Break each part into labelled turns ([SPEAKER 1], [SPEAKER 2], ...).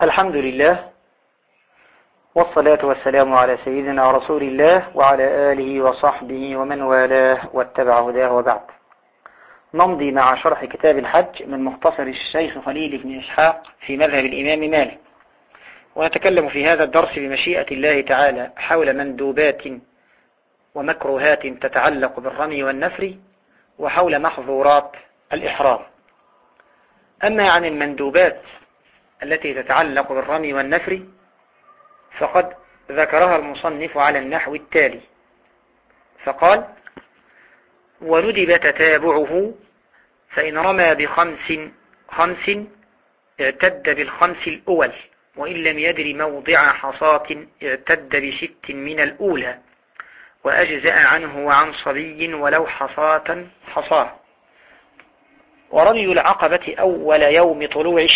[SPEAKER 1] الحمد لله، والصلاة والسلام على سيدنا رسول الله وعلى آله وصحبه ومن والاه واتبع هداه، وبعد. نمضي مع شرح كتاب الحج من مختصر الشيخ خليل بن إسحاق في مذهب الإمام مالك، ونتكلم في هذا الدرس بمشيئة الله تعالى حول مندوبات ومكروهات تتعلق بالرمي والنفر، وحول محظورات الإحرام. أما عن المندوبات التي تتعلق بالرمي والنفر فقد ذكرها المصنف على النحو التالي، فقال: وندب تتابعه، فإن رمى خمس اعتد بالخمس الأول، وإن لم يدر موضع حصاة اعتد ب6 من الأولى، وأجزأ عنه وعن صبي ولو حصاه. ورمي العقبة أول يوم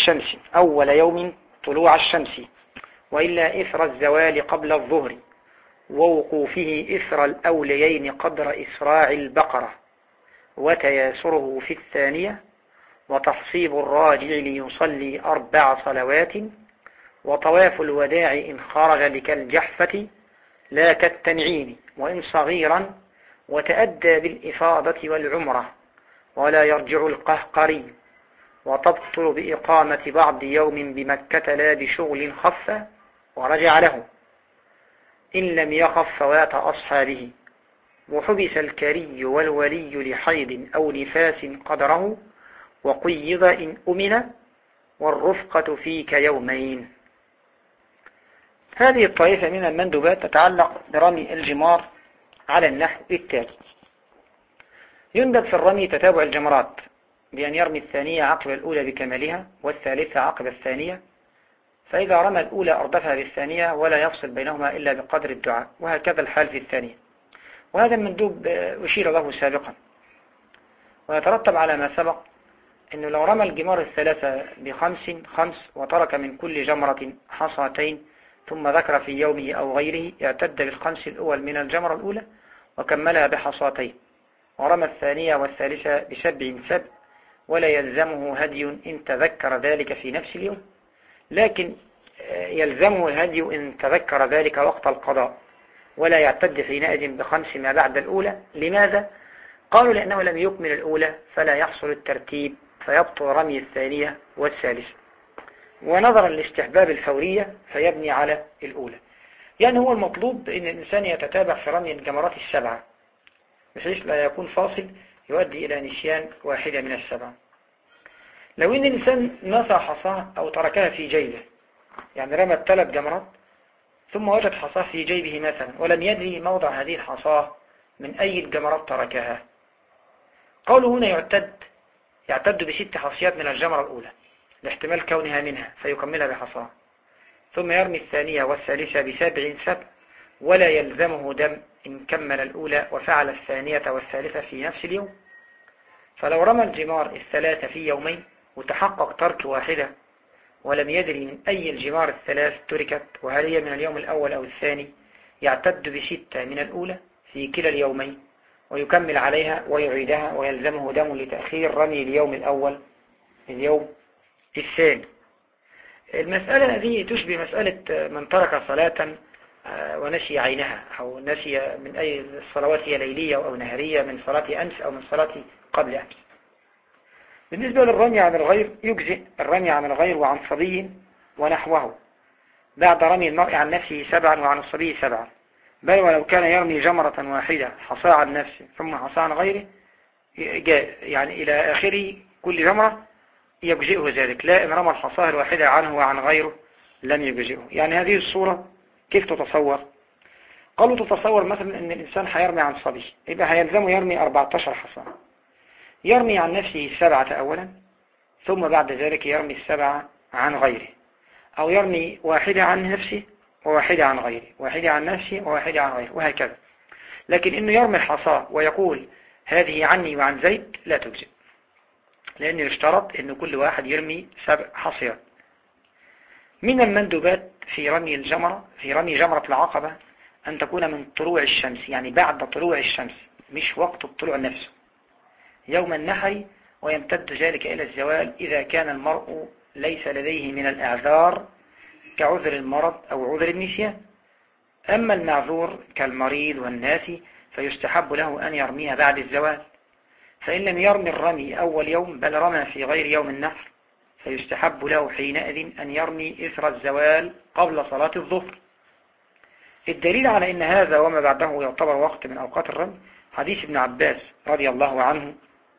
[SPEAKER 1] طلوع الشمس، وإلا إثر الزوال قبل الظهر، ووقوفه إثر الأوليين قدر إسراع البقرة، وتياسره في الثانية، وتصحيب الراجع ليصلي 4 صلوات، وطواف الوداع إن خرج لكالجحفة لا كالتنعيم وإن صغيرا، وتأدى بالإفاضة والعمرة، ولا يرجع القهقري، وتبطل بإقامة بعض يوم بمكة لا بشغل خف ورجع له، إن لم يخف فوات أصحابه، وحبس الكري والولي لحيض أو نفاس قدره، وقيض إن أمن، والرفقة فيك يومين. هذه الطائفة من المندوبات تتعلق برمي الجمار على النحو التالي: يندب في الرمي تتابع الجمرات بأن يرمي الثانية عقب الأولى بكمالها، والثالثة عقب الثانية، فإذا رمى الأولى أردفها بالثانية ولا يفصل بينهما إلا بقدر الدعاء، وهكذا الحال في الثانية. وهذا المندوب أشير له سابقا، ويترتب على ما سبق أنه لو رمى الجمار الثلاثة خمس وترك من كل جمرة حصاتين، ثم ذكر في يومه أو غيره، اعتد بالخمس الأول من الجمرة الأولى وكملها بحصاتين، ورمى الثانية والثالثة ب7 ولا يلزمه هدي إن تذكر ذلك في نفس اليوم، لكن يلزمه الهدي إن تذكر ذلك وقت القضاء، ولا يعتد حينئذ ب5 ما بعد الأولى. لماذا؟ قالوا لأنه لم يكمل الأولى فلا يحصل الترتيب، فيبطل رمي الثانية والثالثة. ونظرا لاستحباب الفورية فيبني على الأولى. يعني هو المطلوب أن الإنسان يتتابع في رمي الجمرات 7 بحيث لا يكون فاصل يؤدي إلى نسيان واحدة من 7. لو أن الإنسان نسى حصاه أو تركها في جيبه، يعني رمى 3 جمرات ثم وجد حصاه في جيبه مثلا ولم يدري موضع هذه الحصاه من أي الجمرات تركها، قوله هنا يعتد ب6 حصيات من الجمرة الأولى لاحتمال كونها منها فيكملها بحصاه، ثم يرمي الثانية والثالثة ب7 ولا يلزمه دم إن كمل الأولى وفعل الثانية والثالثة في نفس اليوم. فلو رمى الجمار الثلاثة في يومين وتحقق ترك واحدة ولم يدري من أي الجمار الثلاث تركت وهل هي من اليوم الأول أو الثاني، يعتد ب6 من الأولى في كلا اليومين ويكمل عليها ويعيدها، ويلزمه دم لتأخير رمي اليوم الأول اليوم الثاني. المسألة هذه تشبه مسألة من ترك صلاة ونسي عينها، أو نسي من أي الصلوات هي ليلية أو نهارية، من صلاة أمس أو من صلاة قبل أمس. بالنسبة للرمي عن الغير يجزئ الرمي عن الغير وعن صبي ونحوه بعد رمي المرء عن نفسه 7 وعن الصبي 7، بل ولو كان يرمي جمرة واحدة حصى عن نفسه ثم حصى عن غيره يعني إلى آخره كل جمرة يجزئه ذلك، لا إن رمى الحصاه الواحدة عنه وعن غيره لم يجزئه. يعني هذه الصورة كيف تتصور؟ قالوا تتصور مثلا أن الإنسان هيرمي عن صبي، يبقى هيلزمه يرمي 14 حصاه، يرمي عن نفسه 7 أولا، ثم بعد ذلك يرمي 7 عن غيره، أو يرمي واحدة عن نفسه وواحدة عن غيره، واحدة عن نفسه وواحدة عن غيره، وهكذا. لكن إنه يرمي الحصاه ويقول هذه عني وعن زيد لا تجزئ، لأنه يشترط أن كل واحد يرمي 7 حصيات. من المندوبات في رمي جمرة العقبة أن تكون من طلوع الشمس، يعني بعد طلوع الشمس مش وقت الطلوع نفسه، يوم النحر، ويمتد ذلك إلى الزوال إذا كان المرء ليس لديه من الأعذار كعذر المرض أو عذر النسيان. أما المعذور كالمريض والناسي فيستحب له أن يرميها بعد الزوال، فإن لم يرمي الرمي أول يوم بل رمى في غير يوم النحر فيستحب له حينئذ أن يرمي إثر الزوال قبل صلاة الظهر. الدليل على أن هذا وما بعده يعتبر وقت من أوقات الرمي حديث ابن عباس رضي الله عنه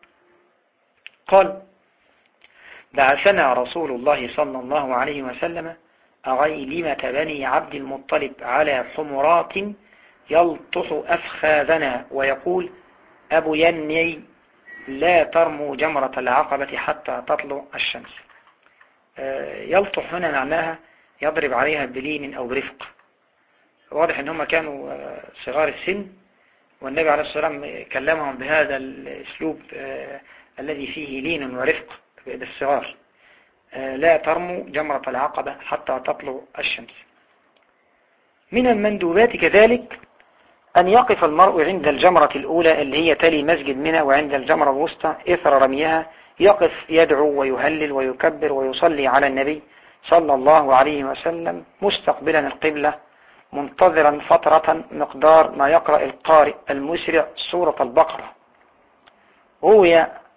[SPEAKER 1] قال: بعثنا رسول الله صلى الله عليه وسلم أغيلمة بني عبد المطلب على حمرات يلطح أفخاذنا ويقول: أبو يني لا ترموا جمرة العقبة حتى تطلع الشمس. يلطح هنا معناها يضرب عليها بلين أو برفق. واضح أنهم كانوا صغار السن، والنبي عليه الصلاة والسلام كلمهم بهذا الأسلوب الذي فيه لين ورفق بالصغار. لا ترموا جمرة العقبة حتى تطلع الشمس. من المندوبات كذلك أن يقف المرء عند الجمرة الأولى اللي هي تلي مسجد منى، وعند الجمرة الوسطى إثر رميها يقف يدعو ويهلل ويكبر ويصلي على النبي صلى الله عليه وسلم مستقبلا القبلة منتظرا فترة مقدار ما يقرأ القارئ المسرع سورة البقرة. روى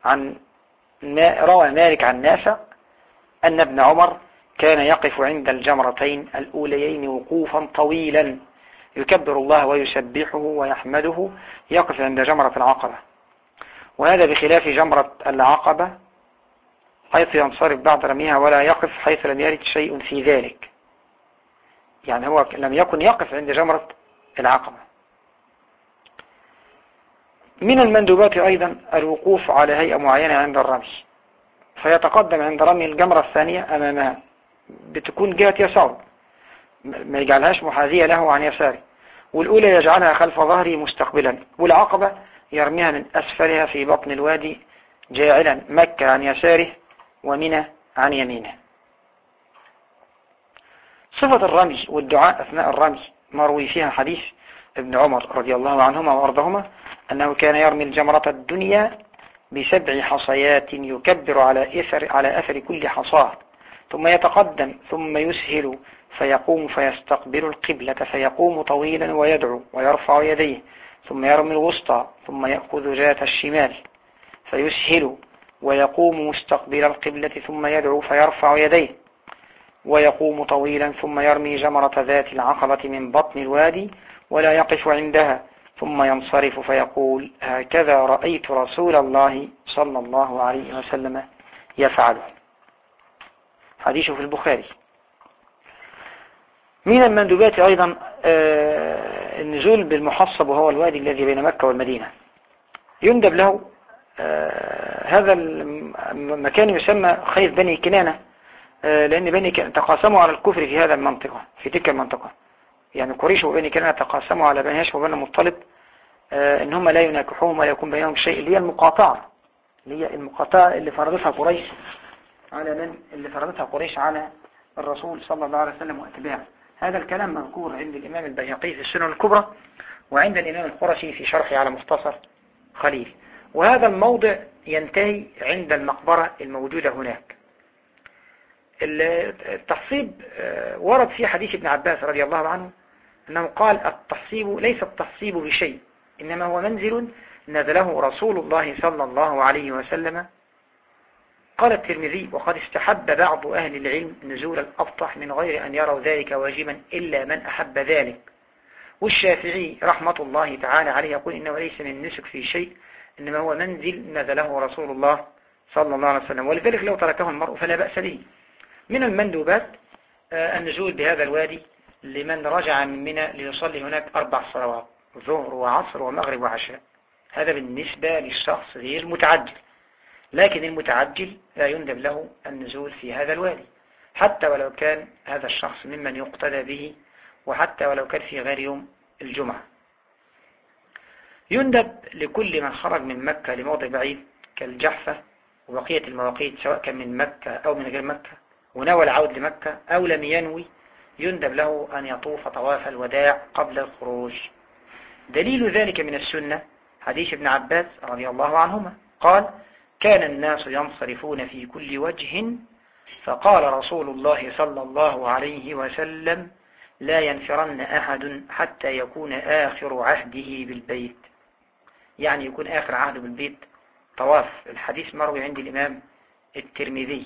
[SPEAKER 1] مالك عن نافع أن ابن عمر كان يقف عند الجمرتين الأوليين وقوفا طويلا يكبر الله ويسبحه ويحمده، يقف عند جمرة العقبة، وهذا بخلاف جمرة العقبة حيث ينصرف بعد رميها ولا يقف حيث لم يرد شيء في ذلك. يعني هو لم يكن يقف عند جمرة العقبة. من المندوبات أيضا الوقوف على هيئة معينة عند الرمي، فيتقدم عند رمي الجمرة الثانية أمامها بتكون جهة يساره، ما يجعلهاش محاذية له عن يساره، والأولى يجعلها خلف ظهره مستقبلا، والعقبة يرميها من أسفلها في بطن الوادي جاعلا مكة عن يساره ومنى عن يمينه. صفة الرمي والدعاء أثناء الرمي مروي فيها حديث ابن عمر رضي الله عنهما وأرضهما أنه كان يرمي الجمرة الدنيا ب7 حصيات يكبر على أثر كل حصاة، ثم يتقدم ثم يسهل فيقوم فيستقبل القبلة فيقوم طويلا ويدعو ويرفع يديه، ثم يرمي الوسطى ثم يأخذ ذات الشمال فيسهل ويقوم مستقبل القبلة ثم يدعو فيرفع يديه ويقوم طويلا، ثم يرمي جمرة ذات العقبة من بطن الوادي ولا يقف عندها، ثم ينصرف فيقول: هكذا رأيت رسول الله صلى الله عليه وسلم يفعله. حديث في البخاري. من المندوبات أيضا النزول بالمحصب وهو الوادي الذي بين مكة والمدينة. يندب له هذا المكان يسمى خيف بني كنانة، لأن بني تقاسموا على الكفر في هذا المنطقة، في تلك المنطقة. يعني قريش وبني كنانة تقاسموا على بني هاشم وبني المطلب إن هم لا يناكحوهم ولا يكون بينهم شيء، اللي هي المقاطعة، اللي فرضتها قريش على من؟ اللي فرضتها قريش على الرسول صلى الله عليه وسلم واتباعه. هذا الكلام مذكور عند الإمام البيهقي في السنن الكبرى، وعند الإمام القرشي في شرحه على مختصر خليل. وهذا الموضع ينتهي عند المقبرة الموجودة هناك. التحصيب ورد في حديث ابن عباس رضي الله عنه أنه قال: التحصيب ليس التحصيب بشيء، إنما هو منزل نزله رسول الله صلى الله عليه وسلم. قال الترمذي: وقد استحب بعض أهل العلم نزول الأبطح من غير أن يروا ذلك واجبا إلا من أحب ذلك. والشافعي رحمة الله تعالى عليه يقول: إنه ليس من نسك في شيء، إنما هو منزل نزله رسول الله صلى الله عليه وسلم، ولذلك لو تركه المرء فلا بأس به. من المندوبات النزول بهذا الوادي لمن رجع من منى ليصلي هناك 4 صلوات، ظهر وعصر ومغرب وعشاء. هذا بالنسبة للشخص غير المتعجل، لكن المتعجل لا يندب له النزول في هذا الوادي، حتى ولو كان هذا الشخص ممن يقتدى به، وحتى ولو كان في غير يوم الجمعة. يندب لكل من خرج من مكة لموضع بعيد كالجحفة وبقية المواقيت، سواء كان من مكة أو من غير مكة، ونوى العود لمكة أو لم ينوي، يندب له أن يطوف طواف الوداع قبل الخروج. دليل ذلك من السنة حديث ابن عباس رضي الله عنهما قال: كان الناس ينصرفون في كل وجه فقال رسول الله صلى الله عليه وسلم: لا ينفرن أحد حتى يكون آخر عهده بالبيت، يعني يكون آخر عهده بالبيت طواف. الحديث مروي عند الإمام الترمذي.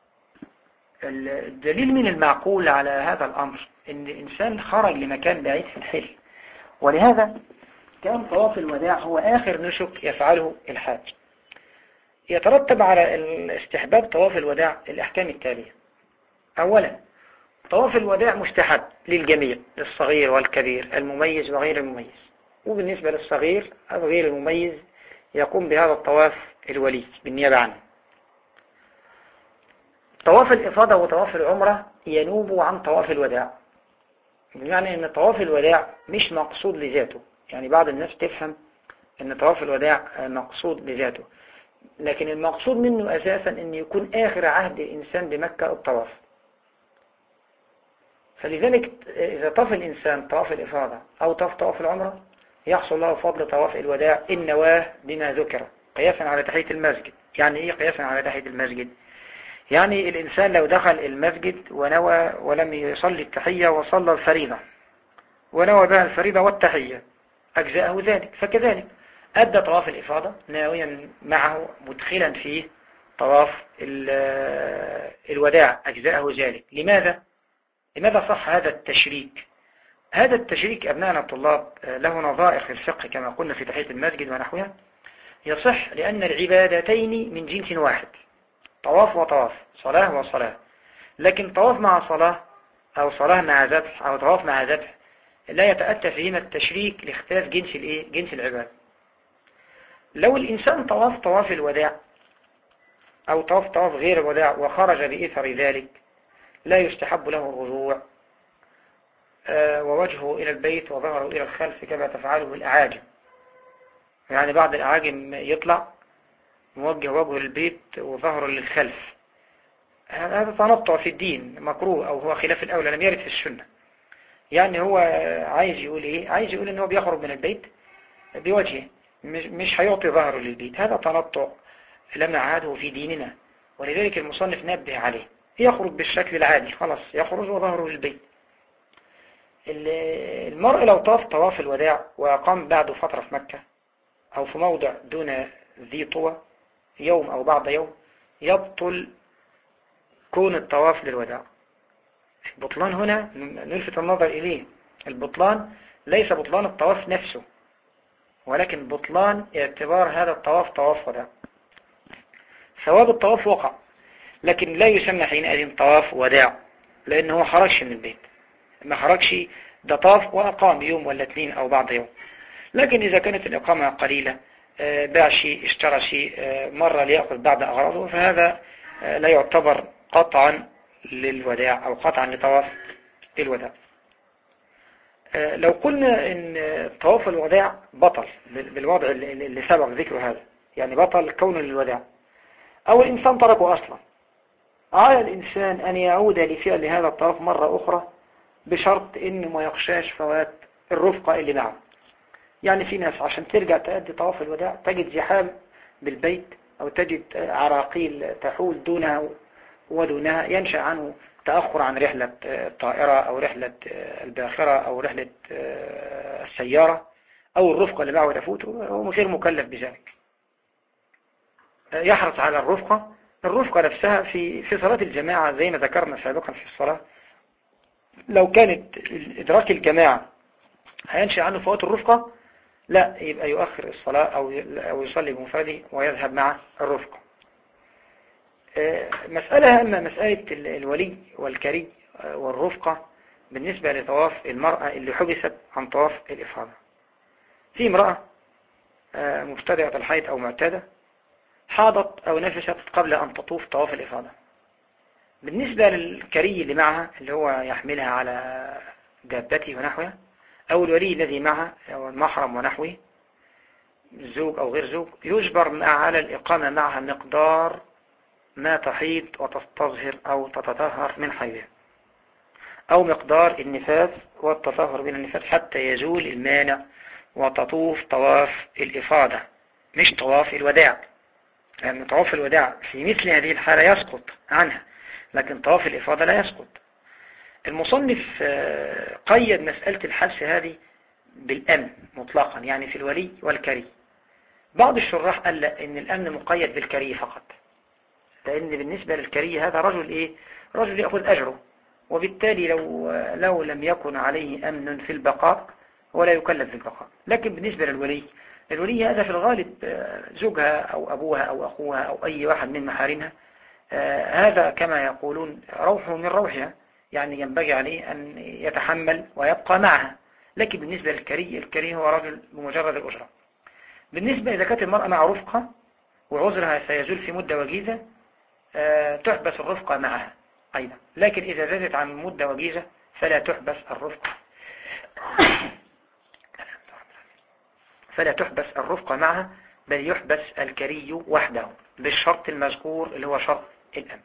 [SPEAKER 1] الدليل من المعقول على هذا الأمر إن الإنسان خرج لمكان بعيد في الحل، ولهذا كان طواف الوداع هو آخر نسك يفعله الحاج. يترتب على استحباب طواف الوداع الأحكام التالية: أولا، طواف الوداع مستحب للجميع، للصغير والكبير، المميز وغير المميز. وبالنسبة للصغير أو غير المميز يقوم بهذا الطواف الولي بالنيابة عنه. طواف الإفاضة وطواف العمرة ينوب عن طواف الوداع، بمعنى أن طواف الوداع مش مقصود لذاته. يعني بعض الناس تفهم أن طواف الوداع مقصود لذاته، لكن المقصود منه أساسا أن يكون آخر عهد الإنسان بمكة الطواف. فلذلك إذا طاف الإنسان طواف الإفاضة أو طواف العمرة يحصل له فضل طواف الوداع إن نواه بما ذكر قياسا على تحية المسجد. يعني إيه قياسا على تحية المسجد؟ يعني الإنسان لو دخل المسجد ونوى ولم يصلي التحية وصلى الفريضة ونوى بها الفريضة والتحية أجزاءه ذلك، فكذلك أدى طواف الإفاضة ناويا معه مدخلا فيه طواف الوداع أجزاءه ذلك. لماذا صح هذا التشريك؟ هذا التشريك أبنائنا الطلاب له نظائر في الفقه كما قلنا في تحية المسجد ونحوها. يصح لأن العبادتين من جنس واحد، طواف وطواف، صلاة وصلاة. لكن طواف مع صلاة أو صلاة مع ذبح أو طواف مع ذبح لا يتأتى فيهما التشريك لاختلاف جنس العبادة. لو الإنسان طواف الوداع أو طواف غير الوداع وخرج بإثر ذلك لا يستحب له الرجوع ووجهه إلى البيت وظهره إلى الخلف كما تفعله الأعاجم. يعني بعض الأعاجم يطلع موجه وجهه للبيت وظهره للخلف. هذا تنطع في الدين مكروه، أو هو خلاف الأولى، لم يرد في السنة. يعني هو عايز يقول إيه؟ عايز يقول إن هو بيخرج من البيت بوجهه، مش هيعطي ظهره للبيت. هذا تنطع لم نعهده في ديننا، ولذلك المصنف نبه عليه. يخرج بالشكل العادي، خلاص يخرج وظهره للبيت. المرء لو طاف طواف الوداع وقام بعد فترة في مكة أو في موضع دون ذي طوى يوم أو بعض يوم يبطل كون الطواف للوداع. البطلان هنا نلفت النظر إليه، البطلان ليس بطلان الطواف نفسه، ولكن بطلان اعتبار هذا الطواف طواف وداع. ثواب الطواف وقع، لكن لا يسمى حينئذ طواف وداع، لأنه هو خرجش من البيت، ما خرجش، ده طاف وأقام يوم ولا اثنين أو بعض يوم. لكن إذا كانت الإقامة قليلة، باع شيء اشترى شيء، مرة ليأخذ بعض أغراضه، فهذا لا يعتبر قطعا للوداع أو قطعا لطواف الوداع. لو قلنا إن طواف الوداع بطل بالوضع اللي سبق ذكر هذا، يعني بطل كون للوداع، أو الإنسان تركه أصلا، على الإنسان أن يعود لفعل هذا الطواف مرة أخرى بشرط إنه ما يخشاش فوات الرفقة اللي معه. يعني في ناس عشان ترجع تأدي طواف الوداع تجد زحام بالبيت، أو تجد عراقيل تحول دونها ودونها، ينشأ عنه تأخر عن رحلة الطائرة أو رحلة الباخرة أو رحلة السيارة، أو الرفقة اللي معه تفوته، هو غير مكلف بذلك. يحرص على الرفقة نفسها في صلاة الجماعة زي ما ذكرنا سابقا في الصلاة. لو كانت إدراك الجماعة هينشأ عنه فوات الرفقة، لا، يبقى يؤخر الصلاة أو يصلي بمفرده ويذهب مع الرفقة. مسألة أما مسألة الولي والكري والرفقة بالنسبة لطواف المرأة اللي حبست عن طواف الإفاضة. في امرأة مبتدئة الحيض أو معتادة حاضت أو نفست قبل أن تطوف طواف الإفاضة. بالنسبة للكري اللي معها اللي هو يحملها على دابته ونحوها، أو الولي الذي معها أو المحرم ونحوه، الزوج أو غير زوج، يجبر على الإقامة معها مقدار ما تحيض وتستظهر أو تتطهر من حيضها، أو مقدار النفاس والتطهر من النفاس حتى يزول المانع وتطوف طواف الإفاضة مش طواف الوداع. لأن طواف الوداع في مثل هذه الحالة يسقط عنها، لكن طواف الإفاضة لا يسقط. المصنف قيد مسألة الحبس هذه بالأمن مطلقا، يعني في الولي والكري. بعض الشراح قال لا، إن الأمن مقيد بالكري فقط، لأن بالنسبة للكري هذا رجل رجل يأخذ أجره، وبالتالي لو لم يكن عليه أمن في البقاء ولا يكلف بالبقاء. لكن بالنسبة الولي هذا في الغالب زوجها أو أبوها أو أخوها أو أي واحد من محارمها، هذا كما يقولون روحه من روحها، يعني ينبغي عليه أن يتحمل ويبقى معها. لكن بالنسبة الكري هو رجل بمجرد الأجرة. بالنسبة إذا كانت المرأة مع رفقة وعذرها سيزول في مدة وجيزة، تحبس الرفقة معها أيضا. لكن إذا زادت عن مدة وجيزة فلا تحبس الرفقة معها، بل يحبس الكري وحده بالشرط المذكور اللي هو شرط الأمن.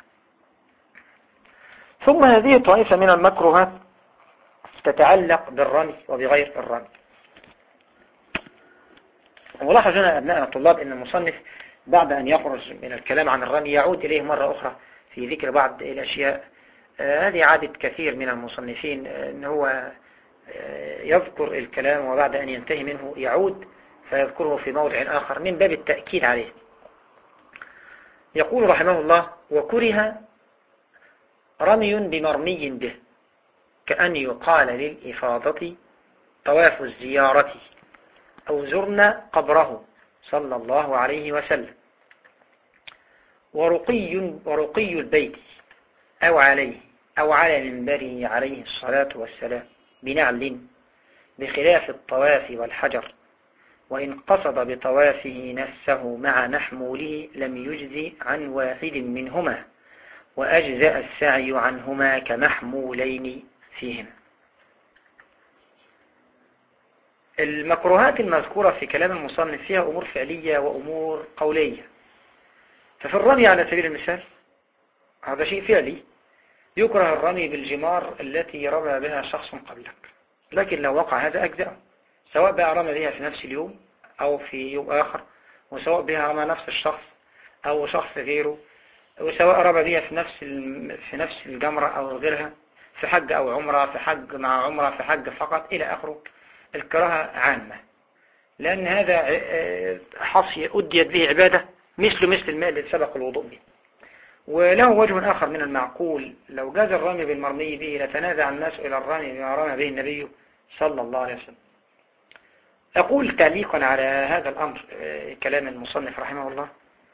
[SPEAKER 1] ثم هذه طائفة من المكروهات تتعلق بالرمي وبغير الرمي. ولاحظ هنا أبناء الطلاب أن المصنف بعد أن يخرج من الكلام عن الرمي يعود إليه مرة أخرى في ذكر بعض الأشياء. هذه عادة كثير من المصنفين، أن هو يذكر الكلام وبعد أن ينتهي منه يعود فيذكره في موضع آخر من باب التأكيد عليه. يقول رحمه الله: وكره رمي بمرمي به، كأن يقال للإفاضة طواف الزيارة، أو زرنا قبره صلى الله عليه وسلم، ورقي البيت أو عليه أو على منبره عليه الصلاة والسلام بنعل، بخلاف الطواف والحجر، وإن قصد بطوافه نفسه مع محموله لم يجزي عن واحد منهما، وأجزأ السعي عنهما كمحمولين فيهما. المكروهات المذكورة في كلام المصنف فيها أمور فعلية وأمور قولية. ففي الرمي على سبيل المثال هذا شيء فعلي، يكره الرمي بالجمار التي رمى بها شخص قبلك، لكن لو وقع هذا أجزأه، سواء بقى رمى بها في نفس اليوم أو في يوم آخر، وسواء بها رمى نفس الشخص أو شخص غيره، وسواء رمى بها في نفس الجمرة أو غيرها، في حج أو عمرة، في حج مع عمرة، في حج فقط إلى آخره. الكراهة عامة، لأن هذا حصي أديت به عبادة مثل الماء الذي سبق الوضوء به. وله وجه آخر من المعقول: لو جاز الرمي بالمرمي به لتنازع الناس إلى الرمي بما رمى به النبي صلى الله عليه وسلم. أقول تعليقا على هذا الأمر كلام المصنف رحمه الله: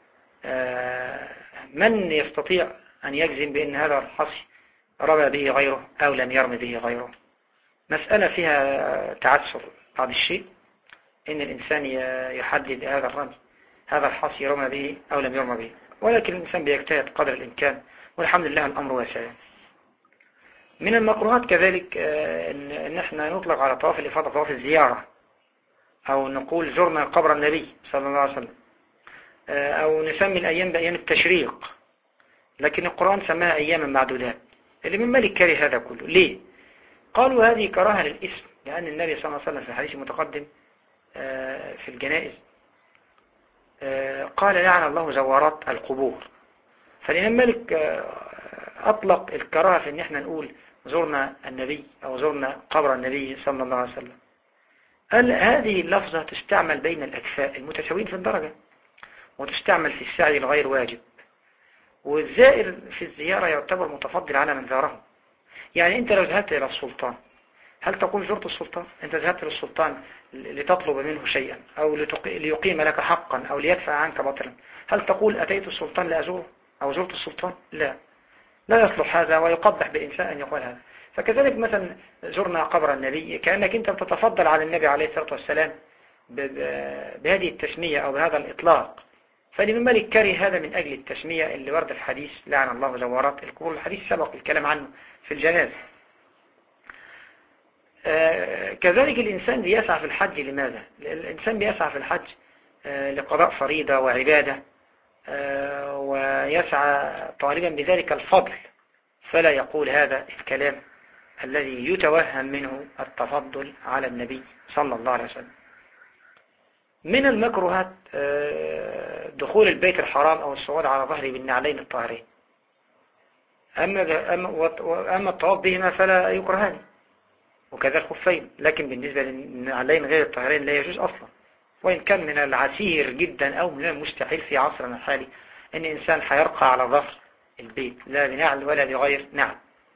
[SPEAKER 1] من يستطيع أن يجزم بأن هذا الحصي رمى به غيره أو لم يرمي به غيره؟ مسألة فيها تعسر بعض الشيء، إن الإنسان يحدد هذا الرمي، هذا الحصي رمى به أو لم يرمى به، ولكن الإنسان بيجتهد قدر الإمكان، والحمد لله الأمر واسع. من المكروهات كذلك إن احنا نطلق على طواف الإفاضة طواف الزيارة، أو نقول زرنا قبر النبي صلى الله عليه وسلم، أو نسمي الأيام بأيام التشريق، لكن القرآن سماها أياما معدودات. اللي من مالك كره هذا كله. ليه؟ قالوا هذه كراهة للاسم، لأن النبي صلى الله عليه وسلم في الحديث المتقدم في الجنائز قال: لعن الله زوارات القبور. فالإمام مالك أطلق الكراهة في أن احنا نقول زرنا النبي أو زرنا قبر النبي صلى الله عليه وسلم. قال هذه اللفظة تستعمل بين الأكفاء المتساويين في الدرجة، وتستعمل في السعي الغير واجب، والزائر في الزيارة يعتبر متفضل على من زاره. يعني أنت لو ذهبت إلى السلطان، هل تقول زرت السلطان؟ أنت ذهبت للسلطان لتطلب منه شيئا أو ليقيم لك حقا أو ليدفع عنك باطلا، هل تقول أتيت السلطان لأزوره أو زرت السلطان؟ لا يصلح هذا، ويقبح بالإنسان أن يقول هذا. فكذلك مثلا زرنا قبر النبي، كأنك أنت بتتفضل على النبي عليه الصلاة والسلام بهذه التسمية أو بهذا الإطلاق. فالإمام مالك كره هذا من أجل التسمية اللي ورد في حديث لعن الله زوارات القبور. الحديث سبق الكلام عنه في الجنازة. كذلك الإنسان بيسعى في الحج. لماذا؟ الإنسان بيسعى في الحج لقضاء فريضة وعبادة، ويسعى طالبا بذلك الفضل، فلا يقول هذا الكلام الذي يتوهم منه التفضل على النبي صلى الله عليه وسلم. من المكروهات دخول البيت الحرام أو الصعود على ظهره بالنعلين الطاهرين. أما الطواف بهما فلا يكرهان، وكذا الخفين. لكن بالنسبة للنعلين غير الطاهرين لا يجوز أصلا. وإن كان من العسير جدا أو من المستحيل في عصرنا الحالي أن إنسان حيرقى على ظهر البيت لا بنعل ولا بغير نعل.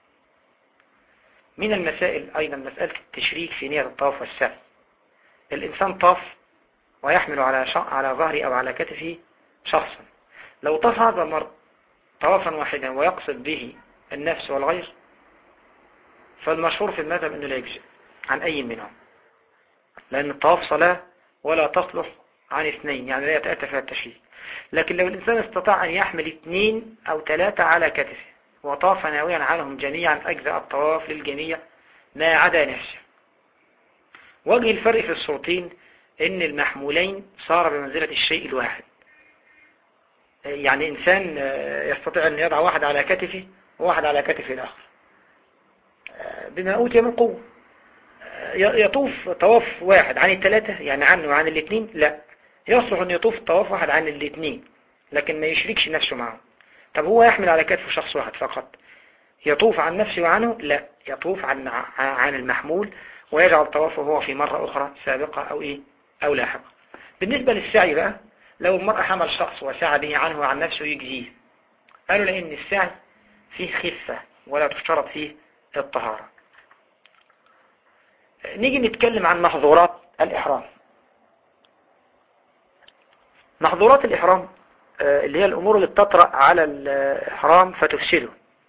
[SPEAKER 1] من المسائل أيضا مسألة التشريك في نية الطواف والسعي. الإنسان طاف ويحمل على ظهره أو على كتفه شخصا، لو طاف هذا المرء طوافا واحدا ويقصد به النفس والغير فالمشهور في المذهب أنه لا يجزئ عن أي منهم، لأن الطواف صلاة ولا تصلح عن اثنين، يعني لا يتأتى فيها التشريك. لكن لو الإنسان استطاع أن يحمل 2 أو 3 على كتفه وطاف ناويا عنهم جميعا أجزاء الطواف للجميع ما عدا نفسه. وجه الفرق في الصورتين ان المحمولين صار بمنزلة الشيء الواحد، يعني إنسان يستطيع أن يضع واحد على كتفه وواحد على كتف الآخر بما أوتي من قوة، يطوف طواف واحد عن الثلاثة يعني عنه وعن الاثنين، لا يصلح أن يطوف طواف واحد عن الاثنين لكن ما يشركش نفسه معه. طب هو يحمل على كتفه شخص واحد فقط يطوف عن نفسه وعنه؟ لا، يطوف عن المحمول ويجعل طوافه هو في مرة أخرى سابقة أو لاحقة. بالنسبة للسعي بقى، لو المرأة حمل شخص وسعى به عنه وعن نفسه يجزيه، قالوا لأن السعي فيه خفة ولا تشترط فيه الطهارة. نيجي نتكلم عن محظورات الإحرام. محظورات الإحرام اللي هي الأمور اللي بتطرأ على الإحرام فتفسده،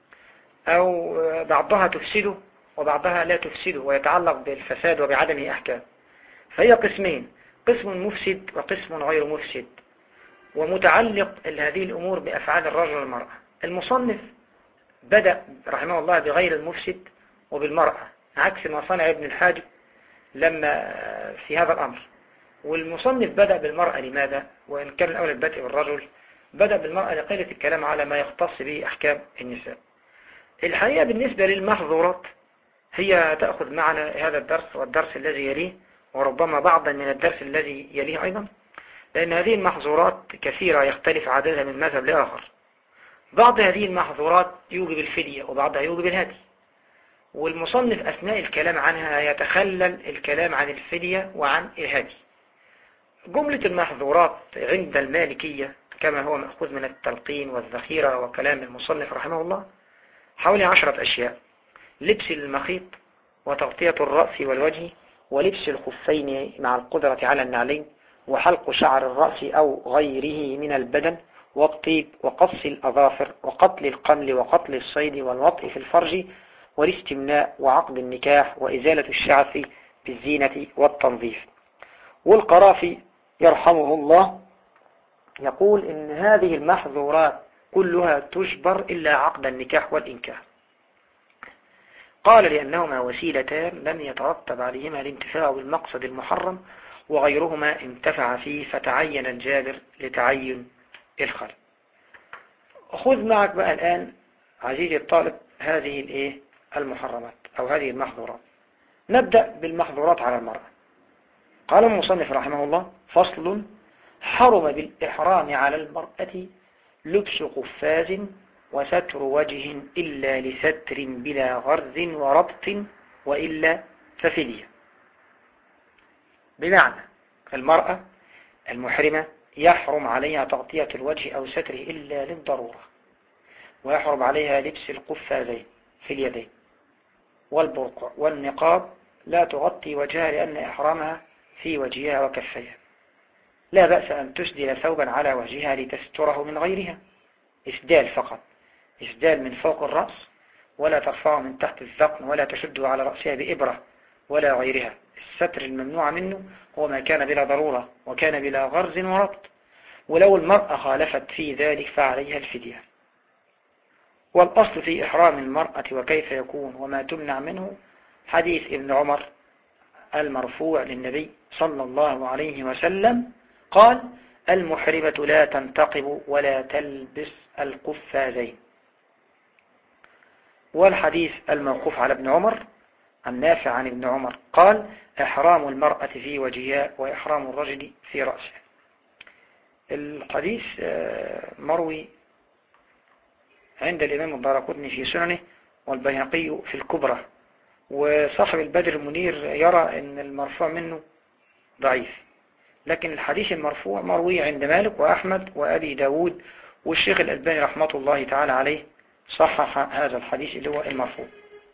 [SPEAKER 1] أو بعضها تفسده وبعضها لا تفسده ويتعلق بالفساد وبعدمه أحكام. فهي قسمين، قسم مفسد وقسم غير مفسد، ومتعلق هذه الأمور بأفعال الرجل والمرأة. المصنف بدأ رحمه الله بغير المفسد وبالمرأة، عكس ما صنع ابن الحاج لما في هذا الأمر. والمصنف بدأ بالمرأة لماذا؟ وإن كان الأول البدء بالرجل، بدأ بالمرأة لقلة الكلام على ما يختص به أحكام النساء. الحقيقة بالنسبة للمحظورات هي تأخذ معنا هذا الدرس والدرس الذي يليه، وربما بعضا من الدرس الذي يليه أيضا، لأن هذه المحظورات كثيرة يختلف عددها من مذهب لآخر. بعض هذه المحظورات يوجب الفدية وبعضها يوجب الهدي، والمصنف أثناء الكلام عنها يتخلل الكلام عن الفدية وعن الهدي. جملة المحظورات عند المالكية كما هو مأخوذ من التلقين والذخيرة وكلام المصنف رحمه الله حوالي 10 أشياء: لبس المخيط، وتغطية الرأس والوجه، ولبس الخفين مع القدرة على النعلين، وحلق شعر الرأس أو غيره من البدن، والطيب، وقص الأظافر، وقتل القمل، وقتل الصيد، والوطء في الفرج، والاستمناء، وعقد النكاح، وإزالة الشعث بالزينة والتنظيف. والقرافي يرحمه الله يقول إن هذه المحظورات كلها تجبر إلا عقد النكاح والإنكاح. قال لأنهما وسيلتان لم يترتب عليهما الانتفاع بالمقصد المحرم، وغيرهما انتفع فيه فتعين الجابر لتعين الخلق. خذ معك بقى الآن عزيزي الطالب هذه المحرمات أو هذه المحظورات. نبدأ بالمحظورات على المرأة. قال المصنف رحمه الله: فصل: حرم بالإحرام على المرأة لبس قفاز وستر وجه إلا لستر بلا غرز وربط وإلا ففدية. بمعنى المرأة المحرمة يحرم عليها تغطية الوجه أو ستره إلا للضرورة، ويحرم عليها لبس القفازين في اليدين، والبرقع والنقاب لا تغطي وجهها لأن إحرامها في وجهها وكفيها. لا بأس أن تسدل ثوبا على وجهها لتستره من غيرها، إسدال فقط، إسدال من فوق الرأس، ولا ترفعه من تحت الذقن، ولا تشده على رأسها بإبرة ولا غيرها. الستر الممنوع منه هو ما كان بلا ضرورة وكان بلا غرز وربط، ولو المرأة خالفت في ذلك فعليها الفدية. والأصل في إحرام المرأة وكيف يكون وما تمنع منه حديث ابن عمر المرفوع للنبي صلى الله عليه وسلم قال: المحرمة لا تنتقب ولا تلبس القفازين. والحديث الموقوف على ابن عمر النافع عن ابن عمر قال: إحرام المرأة في وجهها وإحرام الرجل في رأسه. الحديث مروي عند الإمام الدارقطني في سننه والبيهقي في الكبرى. وصاحب البدر المنير يرى أن المرفوع منه ضعيف، لكن الحديث المرفوع مروي عند مالك وأحمد وأبي داود، والشيخ الألباني رحمة الله تعالى عليه صحح هذا الحديث اللي هو المرفوع.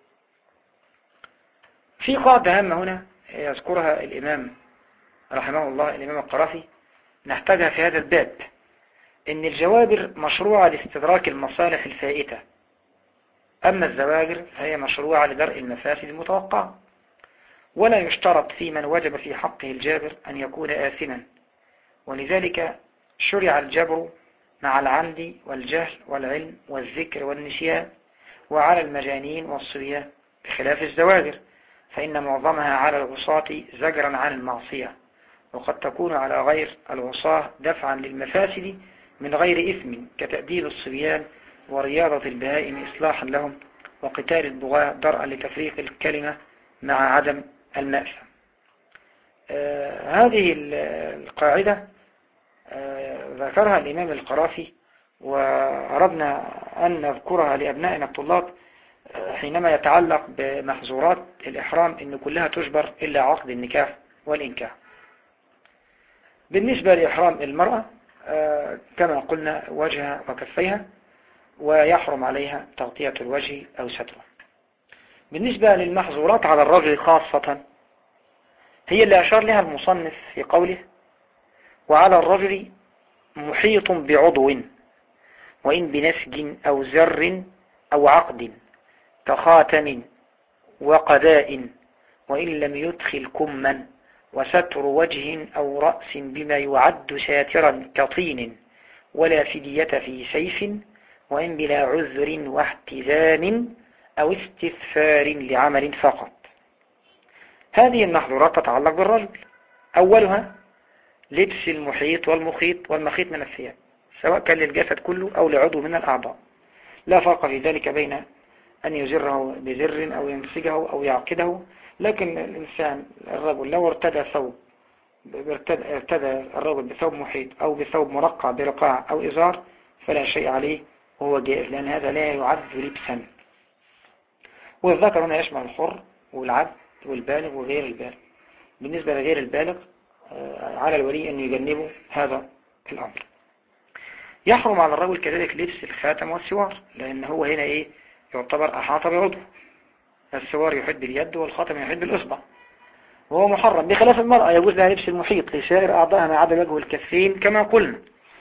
[SPEAKER 1] في قاعدة هامة هنا يذكرها الإمام رحمه الله الإمام القرافي نحتاجها في هذا الباب، إن الجوابر مشروعة لاستدراك المصالح الفائتة، أما الزواجر فهي مشروعة لدرء المفاسد المتوقعة. ولا يشترط في من وجب في حقه الجابر أن يكون آثما، ولذلك شرع الجبر مع العمد والجهل والعلم والذكر والنسيان وعلى المجانين والصبيان، بخلاف الزواجر فإن معظمها على العصاة زجرا عن المعصية، وقد تكون على غير العصاة دفعا للمفاسد من غير إثم، كتأديب الصبيان ورياضة البهائم إصلاحا لهم، وقتال البغاة درءا لتفريق الكلمة مع عدم المأثم. هذه القاعدة ذكرها الإمام القرافي، وأردنا أن نذكرها لأبنائنا الطلاب حينما يتعلق بمحظورات الإحرام، إن كلها تجبر إلا عقد النكاح والإنكاح. بالنسبة لإحرام المرأة كما قلنا وجهها وكفيها، ويحرم عليها تغطية الوجه أو ستره. بالنسبة للمحظورات على الرجل خاصة هي اللي أشار لها المصنف في قوله: وعلى الرجل محيط بعضو وإن بنسج أو زر أو عقد كخاتم وقداء، وإن لم يدخل كما، وستر وجه أو رأس بما يعد ساترا كطين، ولا فدية في سيف، وإن بلا عذر واحتزام أو استثفار لعمل فقط. هذه المحظورات تتعلق بالرجل. أولها لبس المحيط والمخيط والمخيط من الثياب، سواء كان للجسد كله أو لعضو من الأعضاء، لا فرق في ذلك بين أن يزره بزر أو ينسجه أو يعقده. لكن الإنسان الرجل لو ارتدى الرجل بثوب محيط أو بثوب مرقع برقاع أو إزار فلا شيء عليه وهو جائز، لأن هذا لا يعد لبسا. والذكر هنا يشمل الحر والعبد والبالغ وغير البالغ. بالنسبة لغير البالغ على الولي أن يجنبه هذا الأمر. يحرم على الرجل كذلك لبس الخاتم والسوار، لأن هو هنا يعتبر أحاط بعضو. السوار يحد باليد والخاتم يحد بالإصبع، وهو محرم، بخلاف المرأة يجوز لها لبس المحيط لسائر أعضائها ما عدا الوجه والكفين كما قلنا.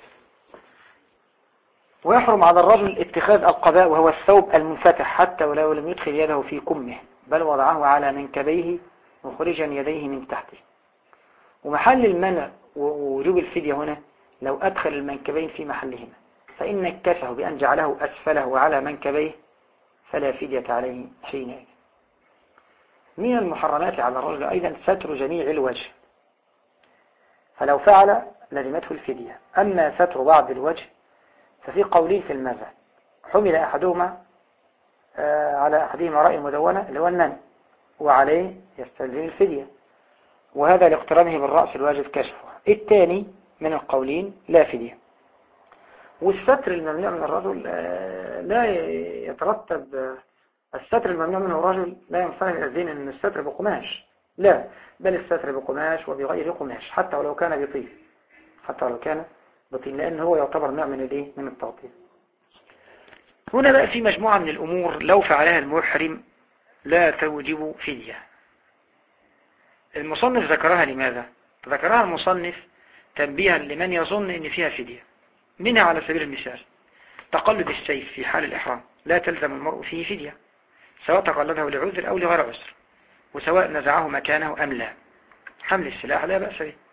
[SPEAKER 1] ويحرم على الرجل اتخاذ القباء، وهو الثوب المنفتح حتى ولو لم يدخل يده في كمه، بل وضعه على منكبيه مخرجا يديه من تحته. ومحل المنع ووجوب الفدية هنا لو أدخل المنكبين في محلهما، فإن اكتسه بأن جعله أسفله على منكبيه فلا فدية عليه حينئذ. من المحرمات على الرجل أيضا ستر جميع الوجه، فلو فعل لزمته الفدية. أما ستر بعض الوجه ففي قولين في المذهب، حمل أحدهما على أحدهما رأي مدونة اللي هو النن، وعليه يستلزم الفدية، وهذا لاقترانه بالرأس الواجب كشفه. الثاني من القولين لا فدية. والستر الممنوع من الرجل لا يترتب، الستر الممنوع منه الرجل لا ينصنع من الدين ان الستر بقماش، لا، بل الستر بقماش وبغير قماش، حتى ولو كان بطين، لأن هو يعتبر نوع من التغطية. هنا بقى في مجموعة من الأمور لو فعلها المحرم لا توجب فدية. المصنف ذكرها لماذا؟ ذكرها المصنف تنبيها لمن يظن ان فيها فدية. منها على سبيل المثال تقلد السيف في حال الإحرام لا تلزم المرء فيه فدية، سواء تقلده لعذر أو لغير عذر، وسواء نزعه مكانه أم لا. حمل السلاح لا بأس به.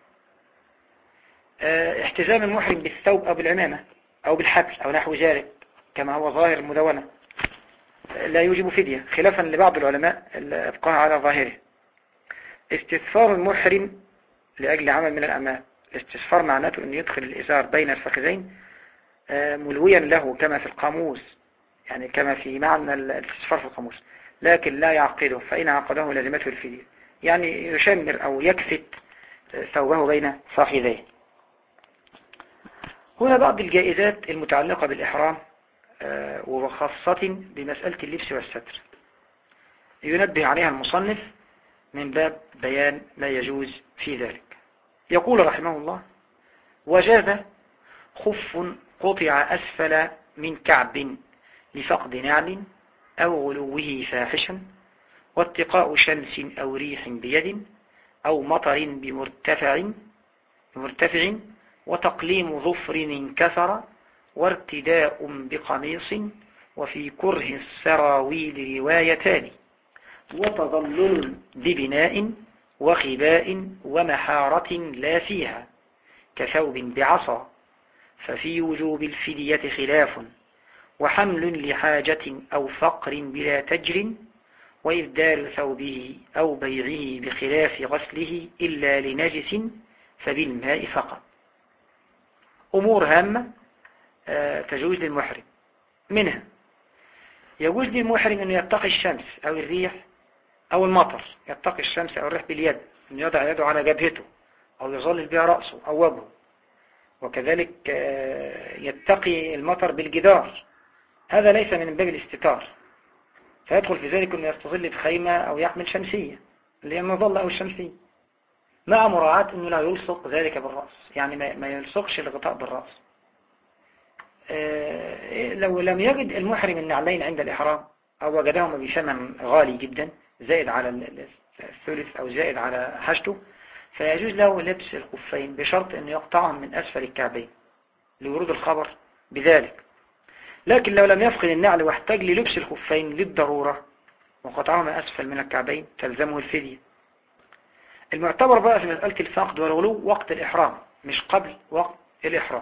[SPEAKER 1] احتزام المحرم بالثوب أو بالعمامة أو بالحبل أو نحو ذلك كما هو ظاهر المدونة لا يوجب فدية، خلافا لبعض العلماء اللي أبقاها على ظاهره. استثفار المحرم لأجل عمل من الأعمال، الاستثفار معناته أن يدخل الإزار بين الفخذين ملويا له كما في القاموس، يعني كما في معنى الاستثفار في القاموس، لكن لا يعقده، فإن عقده لازمته الفدية، يعني يشمر أو يكفت ثوبه بين فخذيه. هنا بعض الجائزات المتعلقة بالإحرام وخاصة بمسألة اللبس والستر ينبه عليها المصنف من باب بيان ما يجوز في ذلك. يقول رحمه الله: وجاز خف قطع أسفل من كعب لفقد نعل أو غلوه فاحشا، واتقاء شمس أو ريح بيد، أو مطر بمرتفع، وتقليم ظفر انكسر، وارتداء بقميص، وفي كره السراويل روايتان، وتظلل ببناء وخباء ومحارة لا فيها كثوب بعصا، ففي وجوب الفدية خلاف، وحمل لحاجة أو فقر بلا تجر، وإبدال ثوبه أو بيعه بخلاف غسله إلا لنجس فبالماء فقط. أمور هامة تجوز للمحرم. منها يجوز للمحرم أن يتقي الشمس أو الريح أو المطر. يتقي الشمس أو الريح باليد، أن يضع يده على جبهته أو يظلل بها رأسه أو وجهه. وكذلك يتقي المطر بالجدار، هذا ليس من باب الاستتار، فيدخل في ذلك أنه يستظل بخيمة أو يحمل شمسية اللي هي المظلة أو الشمسية، مع مراعاة أنه لا يلصق ذلك بالرأس، يعني ما يلصقش الغطاء بالرأس. لو لم يجد المحرم النعلين عند الإحرام أو وجدهما بثمن غالي جدا زائد على الثلث أو زائد على حاجته، فيجوز له لبس الخفين بشرط أن يقطعهم من أسفل الكعبين لورود الخبر بذلك. لكن لو لم يفقد النعل واحتاج للبس الخفين للضرورة وقطعهما أسفل من الكعبين تلزمه الفدية. المعتبر بقى في مسألة الفقد والغلو وقت الإحرام، مش قبل وقت الإحرام.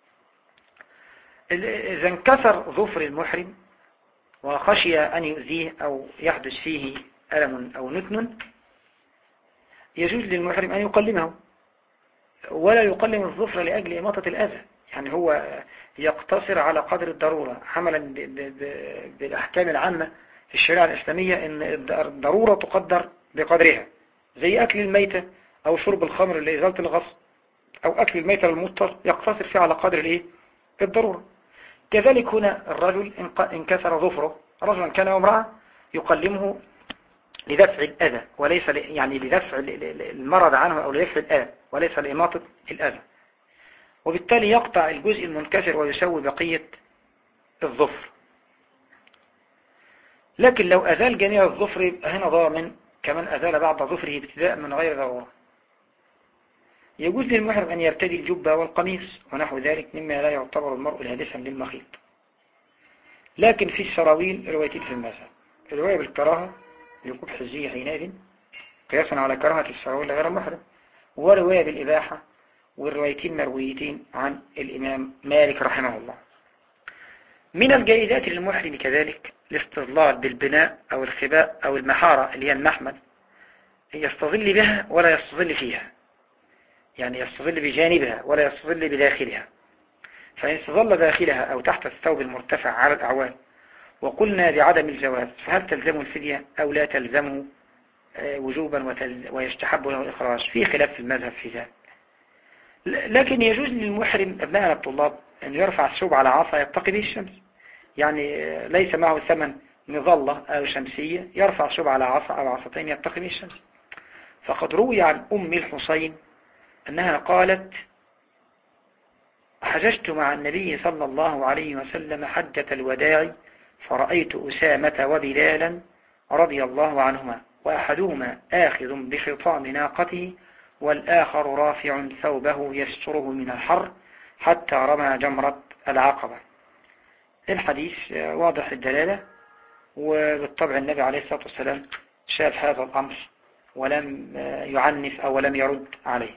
[SPEAKER 1] إذا انكسر ظفر المحرم وخشي أن يؤذيه أو يحدث فيه ألم أو نتن، يجوز للمحرم أن يقلمه، ولا يقلم الظفر لأجل إماطة الأذى، يعني هو يقتصر على قدر الضرورة حملا بالأحكام العامة في الشريعة الإسلامية، أن الضرورة تقدر بقدرها، زي أكل الميتة أو شرب الخمر لإزالة الغصب، أو أكل الميتة للمضطر يقتصر فيه على قدر الضرورة. كذلك هنا الرجل انكسر ظفره، رجلا كان وامرأة، يقلمه لدفع الأذى وليس يعني لدفع المرض عنه أو لدفع الأذى وليس لإماطة الأذى، وبالتالي يقطع الجزء المنكسر ويسوي بقية الظفر. لكن لو أزال جميع الظفر يبقى هنا ضامن كمان أزال بعض ظفره ابتداء من غير ضرورة. يجوز للمحرم أن يرتدي الجبة والقميص ونحو ذلك مما لا يعتبر المرء لابسا للمخيط. لكن في السراويل روايتين في المذهب: الرواية بالكراهة لقبح الزي حينئذ قياسا على كراهة السراويل غير المحرم، ورواية بالإباحة، والروايتين مرويتين عن الإمام مالك رحمه الله. من الجائزات للمحرم كذلك الاستظلال بالبناء أو الخباء أو المحارة اللي هي المحمل، يستظل بها ولا يستظل فيها، يعني يستظل بجانبها ولا يستظل بداخلها. فإن استظل داخلها أو تحت الثوب المرتفع على الأعوان وقلنا بعدم الجواز، فهل تلزمه الفدية أو لا تلزمه وجوبا ويستحب له الإخراج؟ في خلاف في المذهب في ذلك. لكن يجوز للمحرم أبناء الطلاب أن يرفع الثوب على عصا يتقي به الشمس، يعني ليس معه ثمن مظلة أو شمسية، يرفع الثوب على عصا أو عصتين يتقي به الشمس. فقد روي عن أم الحسين أنها قالت: حججت مع النبي صلى الله عليه وسلم حجة الوداع، فرأيت أسامة وبلالا رضي الله عنهما، وأحدهما آخذ بخطام ناقته والآخر رافع ثوبه يستره من الحر حتى رمى جمرة العقبة. الحديث واضح الدلالة، وبالطبع النبي عليه الصلاة والسلام شاف هذا الأمر ولم يعنف أو لم يرد عليه.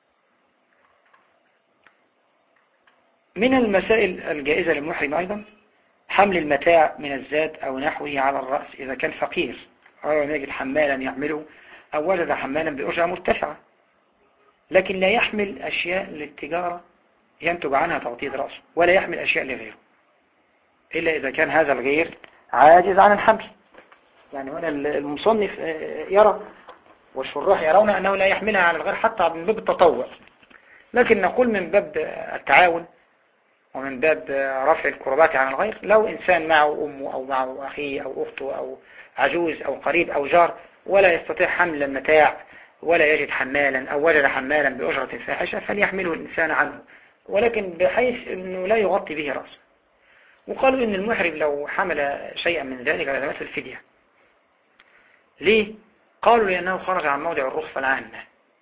[SPEAKER 1] من المسائل الجائزة للمحرم أيضا حمل المتاع من الزاد أو نحوه على الرأس إذا كان فقير أو يجد حمالا يعمله أو وجد حمالا بأجرة مرتفعة، لكن لا يحمل أشياء للتجارة ينتج عنها تغطية رأسه، ولا يحمل أشياء لغيره إلا إذا كان هذا الغير عاجز عن الحمل. يعني هنا المصنف يرى والشراح يرون أنه لا يحملها على الغير حتى من باب التطوع، لكن نقول من باب التعاون ومن باب رفع الكربات عن الغير. لو إنسان معه أمه أو معه أخيه أو أخته أو عجوز أو قريب أو جار ولا يستطيع حمل المتاع ولا يجد حمالا أو وجد حمالا بأجرة فاحشة فليحمله الإنسان عنه، ولكن بحيث أنه لا يغطي به رأسه. وقالوا إن المحرم لو حمل شيئا من ذلك لزمته الفدية. ليه؟ قالوا لأنه خرج عن موضع الرخصة العامة.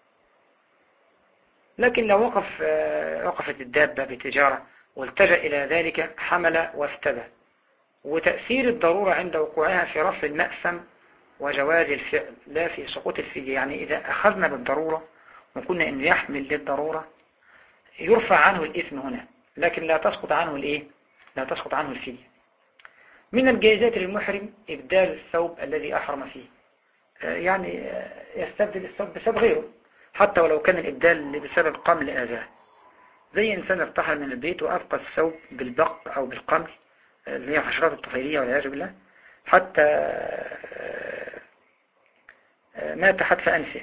[SPEAKER 1] لكن لو وقفت الدابة بتجارة والتجأ إلى ذلك حمل وافتدى. وتأثير الضرورة عند وقوعها في رفع المأثم وجواز الفعل لا في سقوط الفدية. يعني إذا أخذنا بالضرورة وقلنا إنه يحمل للضرورة يرفع عنه الإثم هنا، لكن لا تسقط عنه الإيه؟ لا تسقط عنه الفدية. من الجائزات للمحرم إبدال الثوب الذي أحرم فيه، يعني يستبدل الثوب بسبب غيره حتى ولو كان الإبدال بسبب قمل آذاه. زي إنسان ارتحل من البيت وأبقى الثوب بالبق أو بالقمل اللي هي الحشرات الطفيلية والعياذ بالله حتى مات حتف أنفه.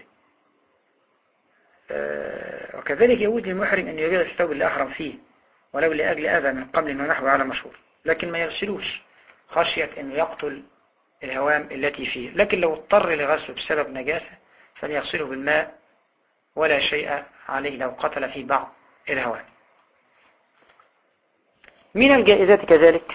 [SPEAKER 1] وكذلك يجوز للمحرم أن يبيع الثوب اللي أحرم فيه ولو لأجل أذى من قمل ونحو على مشهور، لكن ما يغسلوش خشية أنه يقتل الهوام التي فيه. لكن لو اضطر لغسله بسبب نجاسة فليغسله بالماء ولا شيء عليه لو قتل فيه بعض الهوام. من الجائزات كذلك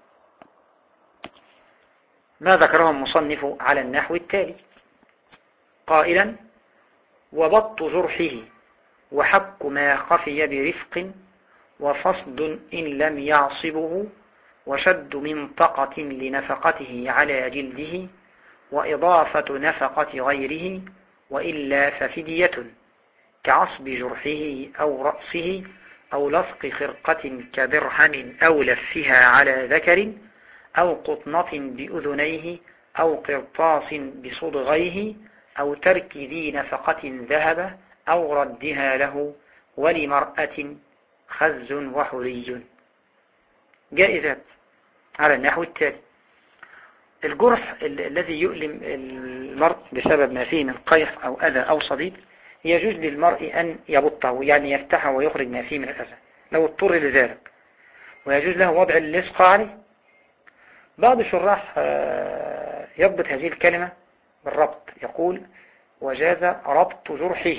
[SPEAKER 1] ما ذكره المصنف على النحو التالي قائلا: وبط جرحه وحك ما خفي برفق وفصد إن لم يعصبه وشد منطقة لنفقته على جلده وإضافة نفقة غيره وإلا ففدية كعصب جرحه أو رأسه أو لصق خرقة كدرهم أو لفها على ذكر أو قطنة بأذنيه أو قرطاس بصدغيه أو ترك ذي نفقة ذهب أو ردها له ولمرأة خز وحري. جائزات على النحو التالي: الجرح الذي يؤلم المرء بسبب ما فيه من قيح أو أذى أو صديد يجوز للمرء أن يبطه، يعني يفتحه ويخرج ما فيه من الأذى لو اضطر لذلك، ويجوز له وضع اللصق عليه. بعض الشراح يضبط هذه الكلمة بالربط، يقول: وجاز ربط جرحه،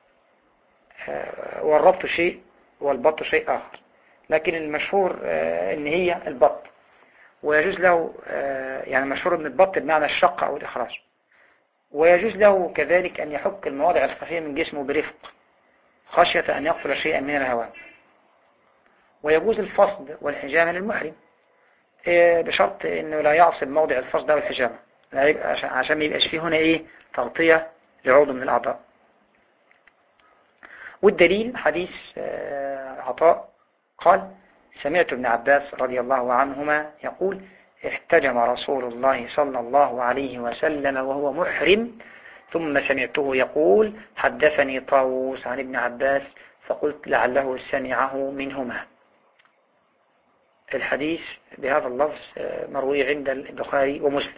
[SPEAKER 1] والربط شيء والبط شيء آخر، لكن المشهور ان هي البط. ويجوز له يعني المشهور ان البط بمعنى الشق او الاخراج. ويجوز له كذلك ان يحك المواضع الخفية من جسمه برفق خشية ان يقتل شيئا من الهواء. ويجوز الفصد والحجامة للمحرم بشرط انه لا يعصب موضع الفصد او الحجامة عشان ما يبقاش فيه هنا تغطية لعضو من الاعضاء. والدليل حديث عطاء قال: سمعت ابن عباس رضي الله عنهما يقول: احتجم رسول الله صلى الله عليه وسلم وهو محرم، ثم سمعته يقول: حدثني طاووس عن ابن عباس فقلت لعله سمعه منهما. الحديث بهذا اللفظ مروي عند البخاري ومسلم.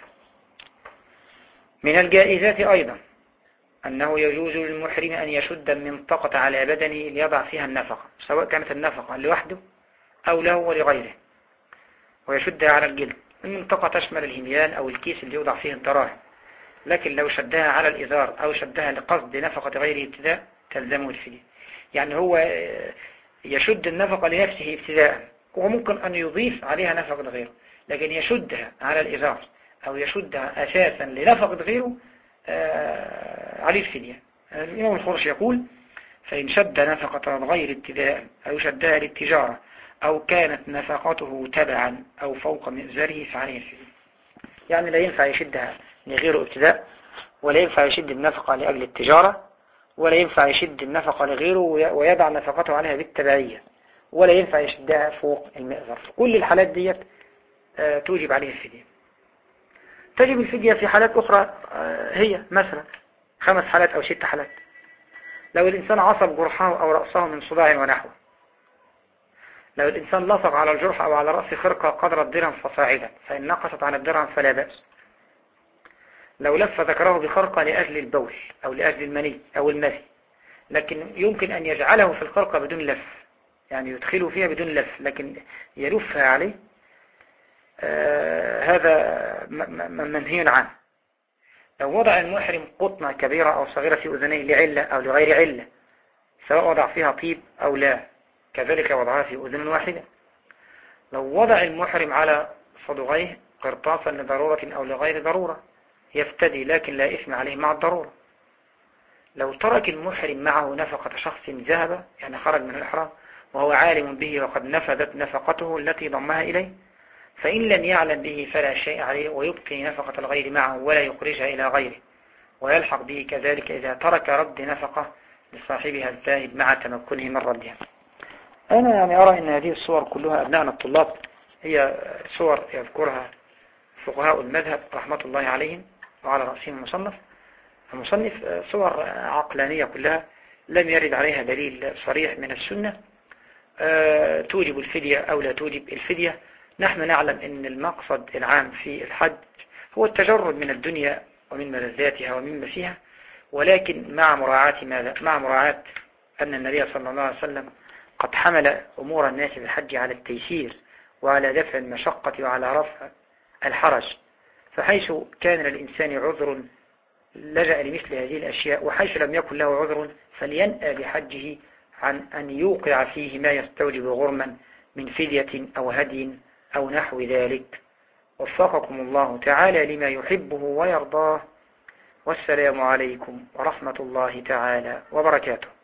[SPEAKER 1] من الجائزات أيضا أنه يجوز للمحرم أن يشد المنطقة على بدنه ليضع فيها النفقة، سواء كانت النفقة لوحده أو له ولغيره، ويشدها على الجلد. المنطقة تشمل الهميان أو الكيس اللي يوضع فيه الدراهم، لكن لو شدها على الإزار أو شدها لقصد نفقة غيره ابتداء تلزمه الفدية. يعني هو يشد النفقة لنفسه ابتداء، وممكن أن يضيف عليها نفقة غيره، لكن يشدها على الإزار أو يشدها أساسا لنفقة غيره عليه الفدية. الإمام الخرش يقول: فإن شد نفقة غير ابتداء أو شدها للتجارة أو كانت نفقته تبعا أو فوق مئزره فعليه الفدية. يعني لا ينفع يشدها لغيره ابتداء، ولا ينفع يشد النفقة لأجل التجارة، ولا ينفع يشد النفقة لغيره ويضع نفقته عليها بالتبعية، ولا ينفع يشدها فوق المئزر. كل الحالات ديت توجب عليه الفدية. تجب الفدية في حالات أخرى، هي مثلا 5 حالات أو 6 حالات. لو الإنسان عصب جرحه أو رأسه من صداع ونحوه، لو الإنسان لصق على الجرح أو على رأس خرقة قدر الدرهم فصاعدا فإن نقصت عن الدرهم فلا بأس. لو لف ذكره بخرقة لأجل البول أو لأجل المني أو المذي، لكن يمكن أن يجعله في الخرقة بدون لف، يعني يدخله فيها بدون لف، لكن يلفها عليه هذا منهي عنه. لو وضع المحرم قطنة كبيرة أو صغيرة في أذنيه لعلة أو لغير علة، سواء وضع فيها طيب أو لا، كذلك وضعها في أذن واحدة. لو وضع المحرم على صدغيه قرطاسا لضرورة أو لغير ضرورة يفتدي، لكن لا إثم عليه مع الضرورة. لو ترك المحرم معه نفقة شخص ذهب، يعني خرج من الإحرام وهو عالم به وقد نفذت نفقته التي ضمها إليه، فإن لم يعلم به فلا شيء عليه، ويبقي نفقة الغير معه ولا يخرجها إلى غيره، ويلحق به كذلك إذا ترك رد نفقة لصاحبها الذاهب مع تمكنه من ردها. أنا يعني أرى أن هذه الصور كلها أبنائنا الطلاب هي صور يذكرها فقهاء المذهب رحمة الله عليهم وعلى رأسهم المصنف صور عقلانية كلها لم يرد عليها دليل صريح من السنة توجب الفدية أو لا توجب الفدية. نحن نعلم أن المقصد العام في الحج هو التجرد من الدنيا ومن ملذاتها ومما فيها، ولكن مع مراعاة ماذا؟ مع مراعاة أن النبي صلى الله عليه وسلم قد حمل أمور الناس في الحج على التيسير وعلى دفع المشقة وعلى رفع الحرج، فحيث كان للإنسان عذر لجأ لمثل هذه الأشياء، وحيث لم يكن له عذر فلينأى بحجه عن أن يوقع فيه ما يستوجب غرما من فدية أو هدي أو نحو ذلك. وفقكم الله تعالى لما يحبه ويرضاه، والسلام عليكم ورحمة الله تعالى وبركاته.